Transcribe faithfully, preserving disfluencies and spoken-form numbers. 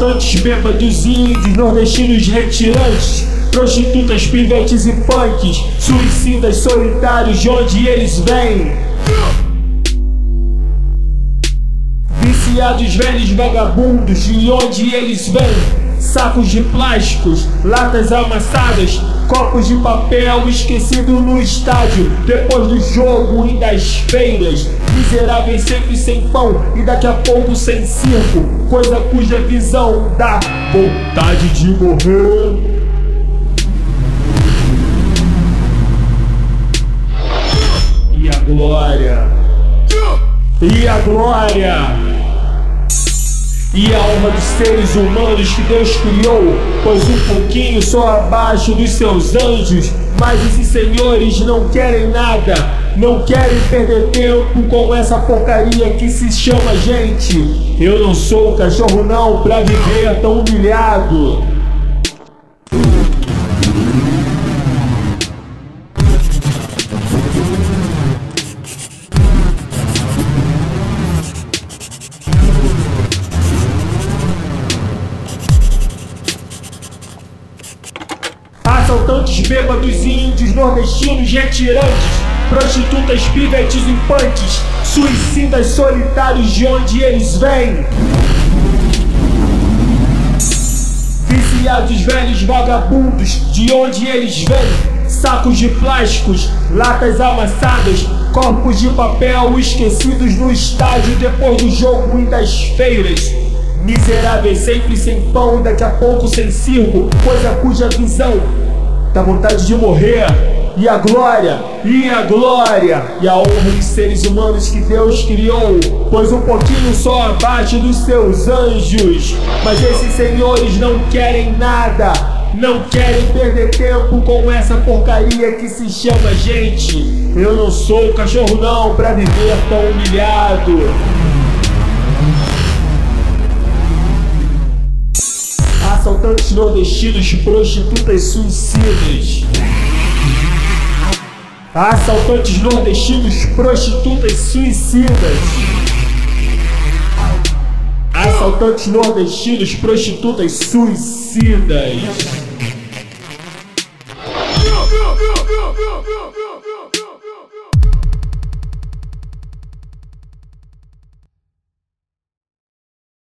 Assaltantes, bêbados, índios, nordestinos, retirantes, prostitutas, pivetes e punks, suicidas solitários, de onde eles vêm. Viciados, velhos vagabundos, de onde eles vêm. Sacos de plásticos, latas amassadas, copos de papel esquecido no estádio, depois do jogo e das feiras. Miseráveis sempre sem pão e daqui a pouco sem circo, coisa cuja visão dá vontade de morrer. E a glória, e a glória, e a alma dos seres humanos que Deus criou, pois um pouquinho só abaixo dos seus anjos. Mas esses senhores não querem nada, não querem perder tempo com essa porcaria que se chama gente. Eu não sou cachorro não pra viver tão humilhado. Assaltantes, bêbados, índios, nordestinos, retirantes, prostitutas, pivetes e punks, suicidas solitários, de onde eles vêm. Viciados, velhos vagabundos, de onde eles vêm. Sacos de plásticos, latas amassadas, corpos de papel esquecidos no estádio depois do jogo e das feiras. Miseráveis sempre sem pão, daqui a pouco sem circo, coisa cuja visão dá vontade de morrer. E a glória, e a glória, e a honra dos seres humanos que Deus criou, pois um pouquinho só abaixo dos seus anjos. Mas esses senhores não querem nada, não querem perder tempo com essa porcaria que se chama gente. Eu não sou cachorro não pra viver tão humilhado. Assaltantes, nordestinos, prostitutas, suicidas. Assaltantes, nordestinos, prostitutas, suicidas. Assaltantes, nordestinos, prostitutas, suicidas.